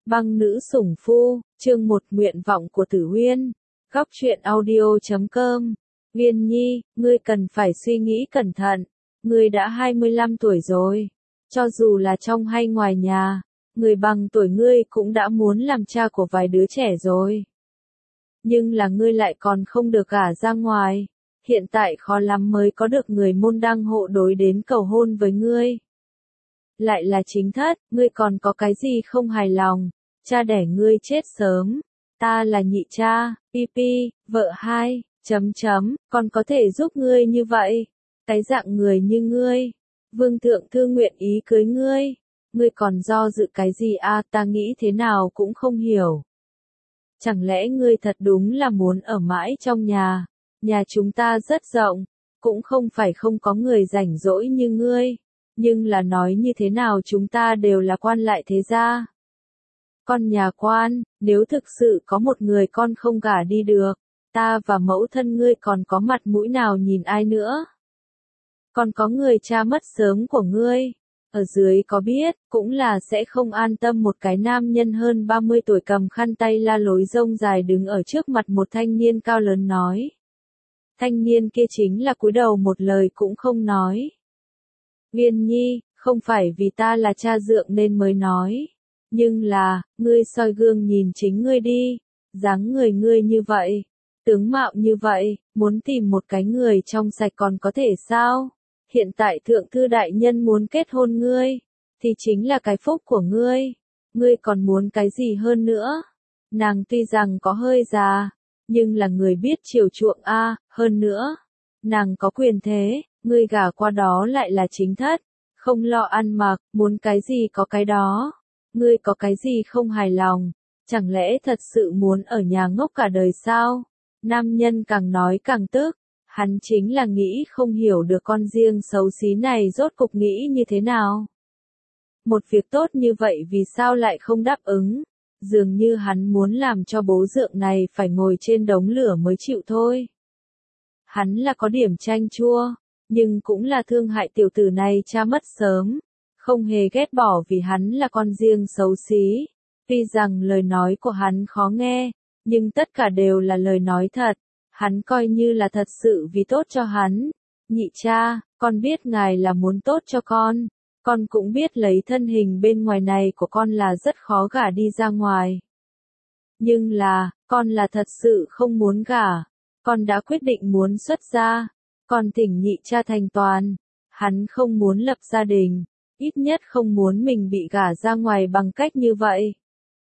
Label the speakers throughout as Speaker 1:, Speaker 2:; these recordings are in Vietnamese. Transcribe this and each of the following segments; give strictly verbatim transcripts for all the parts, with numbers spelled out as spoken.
Speaker 1: Băng nữ sủng phu, chương một nguyện vọng của Tử Uyên. Góc truyện audio chấm com. Uyên Nhi, ngươi cần phải suy nghĩ cẩn thận. Ngươi đã hai mươi lăm tuổi rồi. Cho dù là trong hay ngoài nhà, người bằng tuổi ngươi cũng đã muốn làm cha của vài đứa trẻ rồi. Nhưng là ngươi lại còn không được gả ra ngoài. Hiện tại khó lắm mới có được người môn đăng hộ đối đến cầu hôn với ngươi. Lại là chính thất, ngươi còn có cái gì không hài lòng? Cha đẻ ngươi chết sớm. Ta là nhị cha, pi pi, vợ hai, chấm chấm, còn có thể giúp ngươi như vậy. Cái dạng người như ngươi. Vương thượng thư nguyện ý cưới ngươi. Ngươi còn do dự cái gì à, ta nghĩ thế nào cũng không hiểu. Chẳng lẽ ngươi thật đúng là muốn ở mãi trong nhà? Nhà chúng ta rất rộng, cũng không phải không có người rảnh rỗi như ngươi. Nhưng là nói như thế nào chúng ta đều là quan lại thế gia. Con nhà quan, nếu thực sự có một người con không gả đi được, ta và mẫu thân ngươi còn có mặt mũi nào nhìn ai nữa? Còn có người cha mất sớm của ngươi, ở dưới có biết, cũng là sẽ không an tâm một cái nam nhân hơn ba mươi tuổi cầm khăn tay la lối rông dài đứng ở trước mặt một thanh niên cao lớn nói. Thanh niên kia chính là cúi đầu một lời cũng không nói. Uyên Nhi, không phải vì ta là cha dượng nên mới nói. Nhưng là, ngươi soi gương nhìn chính ngươi đi. Dáng người ngươi như vậy, tướng mạo như vậy, muốn tìm một cái người trong sạch còn có thể sao? Hiện tại thượng thư đại nhân muốn kết hôn ngươi, thì chính là cái phúc của ngươi. Ngươi còn muốn cái gì hơn nữa? Nàng tuy rằng có hơi già, nhưng là người biết chiều chuộng a, hơn nữa. Nàng có quyền thế, ngươi gả qua đó lại là chính thất, không lo ăn mặc, muốn cái gì có cái đó. Ngươi có cái gì không hài lòng, chẳng lẽ thật sự muốn ở nhà ngốc cả đời sao? Nam nhân càng nói càng tức, hắn chính là nghĩ không hiểu được con riêng xấu xí này rốt cục nghĩ như thế nào. Một việc tốt như vậy vì sao lại không đáp ứng? Dường như hắn muốn làm cho bố dượng này phải ngồi trên đống lửa mới chịu thôi. Hắn là có điểm chanh chua, nhưng cũng là thương hại tiểu tử này cha mất sớm. Không hề ghét bỏ vì hắn là con riêng xấu xí. Tuy rằng lời nói của hắn khó nghe, nhưng tất cả đều là lời nói thật. Hắn coi như là thật sự vì tốt cho hắn. Nhị cha, con biết ngài là muốn tốt cho con. Con cũng biết lấy thân hình bên ngoài này của con là rất khó gả đi ra ngoài. Nhưng là, con là thật sự không muốn gả. Con đã quyết định muốn xuất gia. Con thỉnh nhị cha thành toàn. Hắn không muốn lập gia đình. Ít nhất không muốn mình bị gả ra ngoài bằng cách như vậy.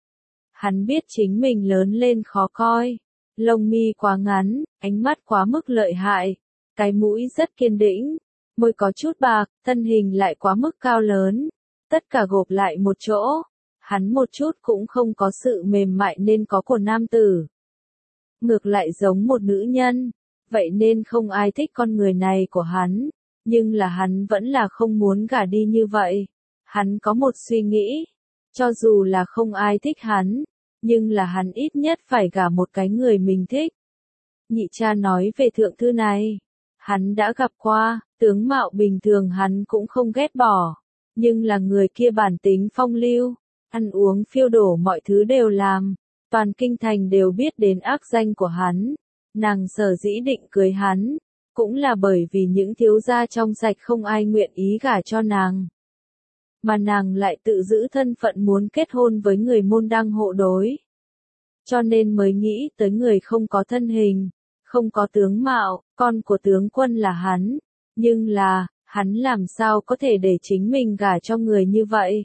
Speaker 1: Hắn biết chính mình lớn lên khó coi. Lông mi quá ngắn, ánh mắt quá mức lợi hại. Cái mũi rất kiên định. Môi có chút bạc, thân hình lại quá mức cao lớn. Tất cả gộp lại một chỗ. Hắn một chút cũng không có sự mềm mại nên có của nam tử. Ngược lại giống một nữ nhân. Vậy nên không ai thích con người này của hắn. Nhưng là hắn vẫn là không muốn gả đi như vậy. Hắn có một suy nghĩ. Cho dù là không ai thích hắn. Nhưng là hắn ít nhất phải gả một cái người mình thích. Nhị cha nói về thượng thư này. Hắn đã gặp qua, tướng mạo bình thường hắn cũng không ghét bỏ. Nhưng là người kia bản tính phong lưu. Ăn uống phiêu đổ mọi thứ đều làm. Toàn kinh thành đều biết đến ác danh của hắn. Nàng sở dĩ định cưới hắn. Cũng là bởi vì những thiếu gia trong sạch không ai nguyện ý gả cho nàng. Mà nàng lại tự giữ thân phận muốn kết hôn với người môn đăng hộ đối. Cho nên mới nghĩ tới người không có thân hình, không có tướng mạo, con của tướng quân là hắn. Nhưng là, hắn làm sao có thể để chính mình gả cho người như vậy?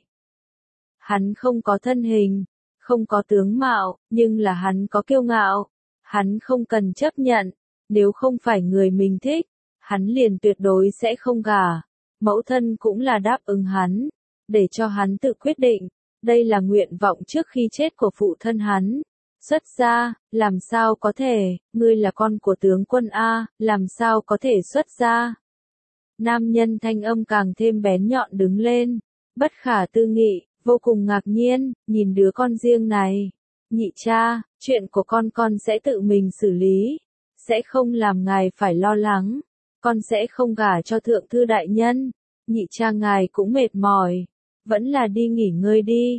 Speaker 1: Hắn không có thân hình, không có tướng mạo, nhưng là hắn có kiêu ngạo. Hắn không cần chấp nhận. Nếu không phải người mình thích, hắn liền tuyệt đối sẽ không gả. Mẫu thân cũng là đáp ứng hắn, để cho hắn tự quyết định. Đây là nguyện vọng trước khi chết của phụ thân hắn. Xuất gia, làm sao có thể, ngươi là con của tướng quân A, làm sao có thể xuất gia? Nam nhân thanh âm càng thêm bén nhọn đứng lên, bất khả tư nghị, vô cùng ngạc nhiên, nhìn đứa con riêng này. Nhị cha, chuyện của con con sẽ tự mình xử lý. Sẽ không làm ngài phải lo lắng. Con sẽ không gả cho thượng thư đại nhân. Nhị cha ngài cũng mệt mỏi. Vẫn là đi nghỉ ngơi đi.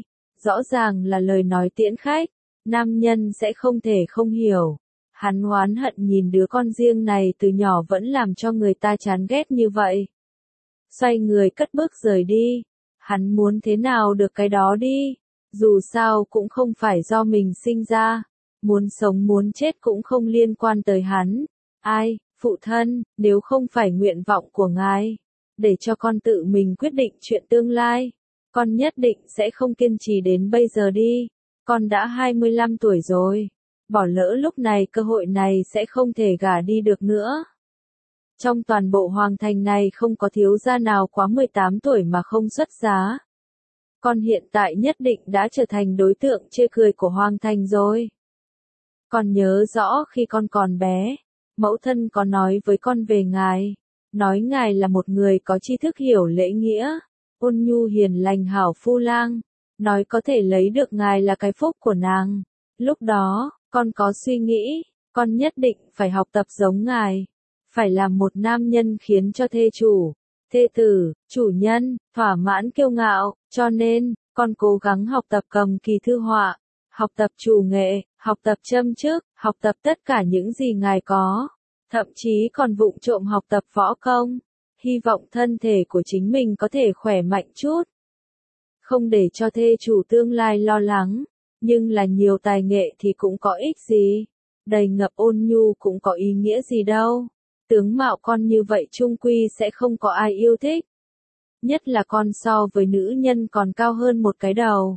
Speaker 1: Rõ ràng là lời nói tiễn khách, nam nhân sẽ không thể không hiểu. Hắn oán hận nhìn đứa con riêng này từ nhỏ vẫn làm cho người ta chán ghét như vậy. Xoay người cất bước rời đi. Hắn muốn thế nào được cái đó đi. Dù sao cũng không phải do mình sinh ra. Muốn sống muốn chết cũng không liên quan tới hắn. Ai, phụ thân, nếu không phải nguyện vọng của ngài, để cho con tự mình quyết định chuyện tương lai, con nhất định sẽ không kiên trì đến bây giờ đi. Con đã hai mươi lăm tuổi rồi. Bỏ lỡ lúc này cơ hội này sẽ không thể gả đi được nữa. Trong toàn bộ hoàng thành này không có thiếu gia nào quá mười tám tuổi mà không xuất giá. Con hiện tại nhất định đã trở thành đối tượng chê cười của hoàng thành rồi. Con nhớ rõ khi con còn bé, mẫu thân có nói với con về ngài. Nói ngài là một người có tri thức hiểu lễ nghĩa, ôn nhu hiền lành hảo phu lang. Nói có thể lấy được ngài là cái phúc của nàng. Lúc đó, con có suy nghĩ, con nhất định phải học tập giống ngài. Phải là một nam nhân khiến cho thê chủ, thê tử, chủ nhân, thỏa mãn kiêu ngạo. Cho nên, con cố gắng học tập cầm kỳ thư họa, học tập chủ nghệ, học tập châm chước, học tập tất cả những gì ngài có. Thậm chí còn vụng trộm học tập võ công. Hy vọng thân thể của chính mình có thể khỏe mạnh chút. Không để cho thê chủ tương lai lo lắng. Nhưng là nhiều tài nghệ thì cũng có ích gì. Đầy ngập ôn nhu cũng có ý nghĩa gì đâu. Tướng mạo con như vậy chung quy sẽ không có ai yêu thích. Nhất là con so với nữ nhân còn cao hơn một cái đầu.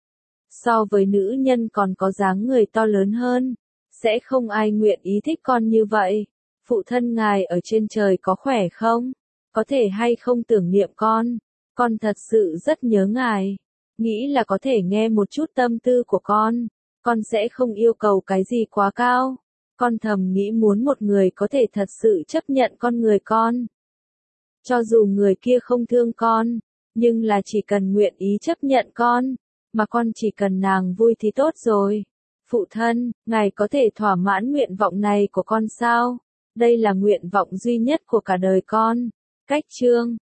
Speaker 1: So với nữ nhân còn có dáng người to lớn hơn. Sẽ không ai nguyện ý thích con như vậy. Phụ thân ngài ở trên trời có khỏe không? Có thể hay không tưởng niệm con? Con thật sự rất nhớ ngài. Nghĩ là có thể nghe một chút tâm tư của con. Con sẽ không yêu cầu cái gì quá cao. Con thầm nghĩ muốn một người có thể thật sự chấp nhận con người con. Cho dù người kia không thương con, nhưng là chỉ cần nguyện ý chấp nhận con, mà con chỉ cần nàng vui thì tốt rồi. Phụ thân, ngài có thể thỏa mãn nguyện vọng này của con sao? Đây là nguyện vọng duy nhất của cả đời con. Cách chương